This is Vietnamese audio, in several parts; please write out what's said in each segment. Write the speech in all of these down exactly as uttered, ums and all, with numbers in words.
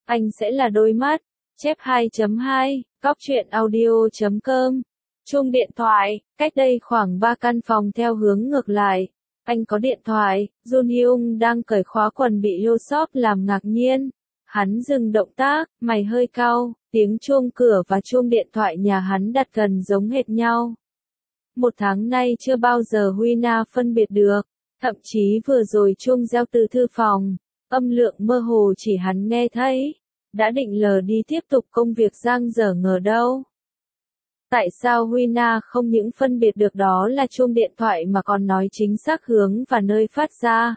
Anh sẽ là đôi mắt. Chép hai chấm hai, Cóc truyện audio chấm com. Chuông điện thoại, cách đây khoảng ba căn phòng theo hướng ngược lại. Anh có điện thoại, Jun Hyung đang cởi khóa quần bị Yosop làm ngạc nhiên. Hắn dừng động tác, mày hơi cau, tiếng chuông cửa và chuông điện thoại nhà hắn đặt gần giống hệt nhau. Một tháng nay chưa bao giờ Huy Na phân biệt được, thậm chí vừa rồi chuông reo từ thư phòng, âm lượng mơ hồ chỉ hắn nghe thấy. Đã định lờ đi tiếp tục công việc giang dở ngờ đâu. Tại sao Huy Na không những phân biệt được đó là chuông điện thoại mà còn nói chính xác hướng và nơi phát ra?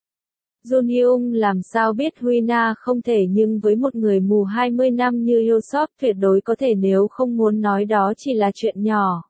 Jun Hyung làm sao biết Huy Na không thể, nhưng với một người mù hai mươi năm như Yosop tuyệt đối có thể, nếu không muốn nói đó chỉ là chuyện nhỏ.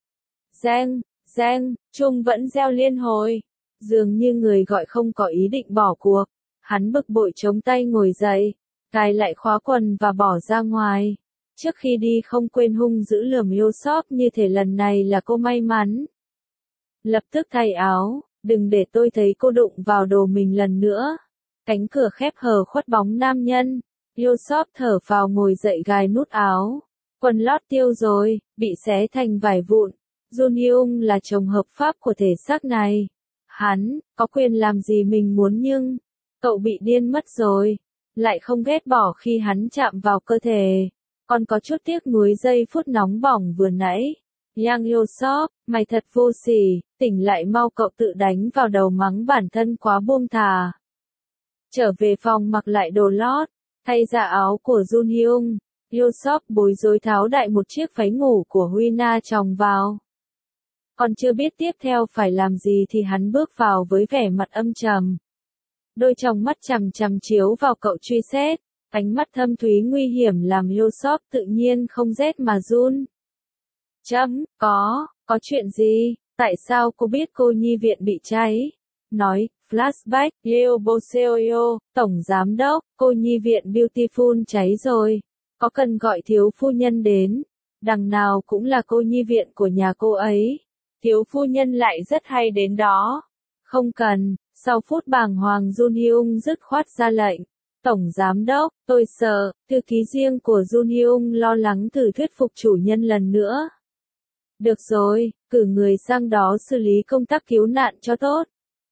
Reng, reng, chuông vẫn reo liên hồi. Dường như người gọi không có ý định bỏ cuộc. Hắn bực bội chống tay ngồi dậy, cài lại khóa quần và bỏ ra ngoài. Trước khi đi không quên hung dữ lườm Yosop như thể lần này là cô may mắn. Lập tức thay áo, đừng để tôi thấy cô đụng vào đồ mình lần nữa. Cánh cửa khép hờ khuất bóng nam nhân. Yosop thở phào ngồi dậy gài nút áo. Quần lót tiêu rồi, bị xé thành vải vụn. Jun Hyung là chồng hợp pháp của thể xác này. Hắn, có quyền làm gì mình muốn nhưng, cậu bị điên mất rồi. Lại không ghét bỏ khi hắn chạm vào cơ thể. Còn có chút tiếc nuối giây phút nóng bỏng vừa nãy. Yang Yosop, mày thật vô sỉ, tỉnh lại mau, cậu tự đánh vào đầu mắng bản thân quá buông thà. Trở về phòng mặc lại đồ lót, thay ra áo của Jun Hyung. Yosop bối rối tháo đại một chiếc váy ngủ của Huy Na chồng vào. Còn chưa biết tiếp theo phải làm gì thì hắn bước vào với vẻ mặt âm trầm. Đôi tròng mắt chằm chằm chiếu vào cậu truy xét, ánh mắt thâm thúy nguy hiểm làm Yosop tự nhiên không rét mà run. Chấm, có, có chuyện gì, tại sao cô biết cô nhi viện bị cháy? Nói, flashback, Yeo Boseoyo, tổng giám đốc, cô nhi viện Beautiful cháy rồi, có cần gọi thiếu phu nhân đến? Đằng nào cũng là cô nhi viện của nhà cô ấy, thiếu phu nhân lại rất hay đến đó. Không cần. Sau phút bàng hoàng Jun Hyung dứt khoát ra lệnh. Tổng giám đốc, tôi sợ, thư ký riêng của Jun Hyung lo lắng thử thuyết phục chủ nhân lần nữa. Được rồi, cử người sang đó xử lý công tác cứu nạn cho tốt.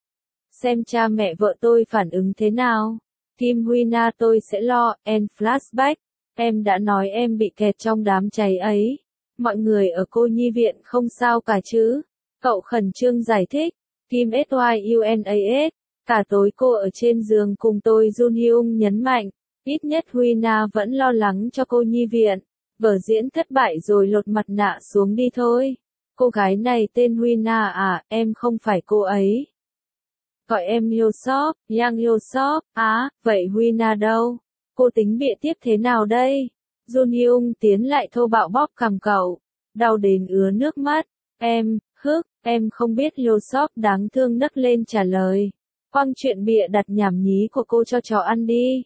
Xem cha mẹ vợ tôi phản ứng thế nào. Kim Huy Na tôi sẽ lo, and flashback. Em đã nói em bị kẹt trong đám cháy ấy. Mọi người ở cô nhi viện không sao cả chứ. Cậu khẩn trương giải thích. Kim Syunas, cả tối cô ở trên giường cùng tôi. Jun Hyung nhấn mạnh, ít nhất Huy Na vẫn lo lắng cho cô nhi viện. Vở diễn thất bại rồi, lột mặt nạ xuống đi thôi. Cô gái này tên Huy Na à, em không phải cô ấy. Gọi em Yosop, Yang Yosop, á, vậy Huy Na đâu? Cô tính bịa tiếp thế nào đây? Jun Hyung tiến lại thô bạo bóp cằm cậu, đau đến ứa nước mắt. Em, hức, em không biết. Yosop đáng thương nấc lên trả lời. Quăng chuyện bịa đặt nhảm nhí của cô cho chó ăn đi.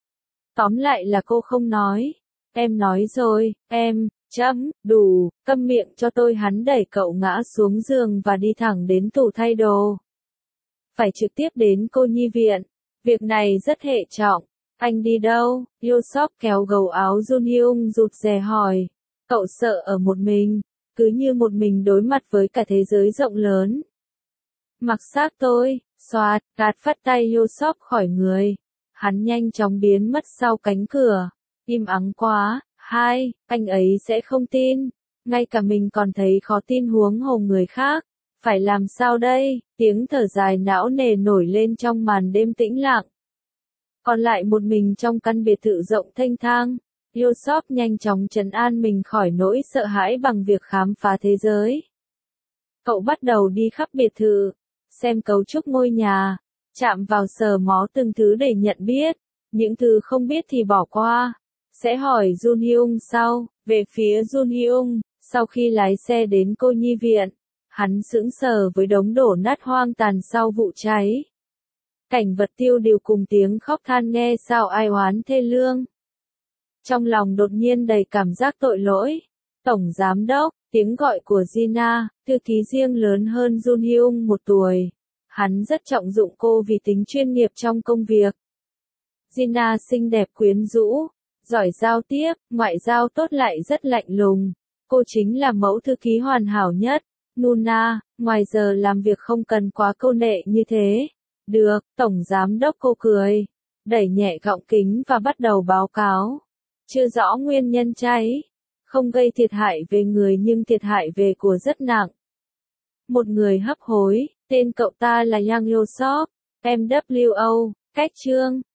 Tóm lại là cô không nói. Em nói rồi, em, chấm, đủ, câm miệng cho tôi. Hắn đẩy cậu ngã xuống giường và đi thẳng đến tủ thay đồ. Phải trực tiếp đến cô nhi viện. Việc này rất hệ trọng. Anh đi đâu? Yosop kéo gầu áo Jun Hyung rụt rè hỏi. Cậu sợ ở một mình, cứ như một mình đối mặt với cả thế giới rộng lớn. Mặc xác tôi, xoạt, gạt phát tay Yosop khỏi người. Hắn nhanh chóng biến mất sau cánh cửa. Im ắng quá, hai, anh ấy sẽ không tin. Ngay cả mình còn thấy khó tin huống hồ người khác. Phải làm sao đây? Tiếng thở dài não nề nổi lên trong màn đêm tĩnh lặng. Còn lại một mình trong căn biệt thự rộng thênh thang. Yosop nhanh chóng trấn an mình khỏi nỗi sợ hãi bằng việc khám phá thế giới. Cậu bắt đầu đi khắp biệt thự, xem cấu trúc ngôi nhà, chạm vào sờ mó từng thứ để nhận biết. Những thứ không biết thì bỏ qua. Sẽ hỏi Jun Hyung sau. Về phía Jun Hyung, sau khi lái xe đến cô nhi viện, hắn sững sờ với đống đổ nát hoang tàn sau vụ cháy. Cảnh vật tiêu điều cùng tiếng khóc than nghe sao ai oán thê lương. Trong lòng đột nhiên đầy cảm giác tội lỗi. Tổng giám đốc, tiếng gọi của Gina, thư ký riêng lớn hơn Jun Hyung một tuổi. Hắn rất trọng dụng cô vì tính chuyên nghiệp trong công việc. Gina xinh đẹp quyến rũ, giỏi giao tiếp, ngoại giao tốt lại rất lạnh lùng. Cô chính là mẫu thư ký hoàn hảo nhất. Nuna, ngoài giờ làm việc không cần quá câu nệ như thế. Được, Tổng Giám đốc cô cười, đẩy nhẹ gọng kính và bắt đầu báo cáo. Chưa rõ nguyên nhân cháy. Không gây thiệt hại về người nhưng thiệt hại về của rất nặng. Một người hấp hối, tên cậu ta là Yang Yosop, em vê kép o, cách chương.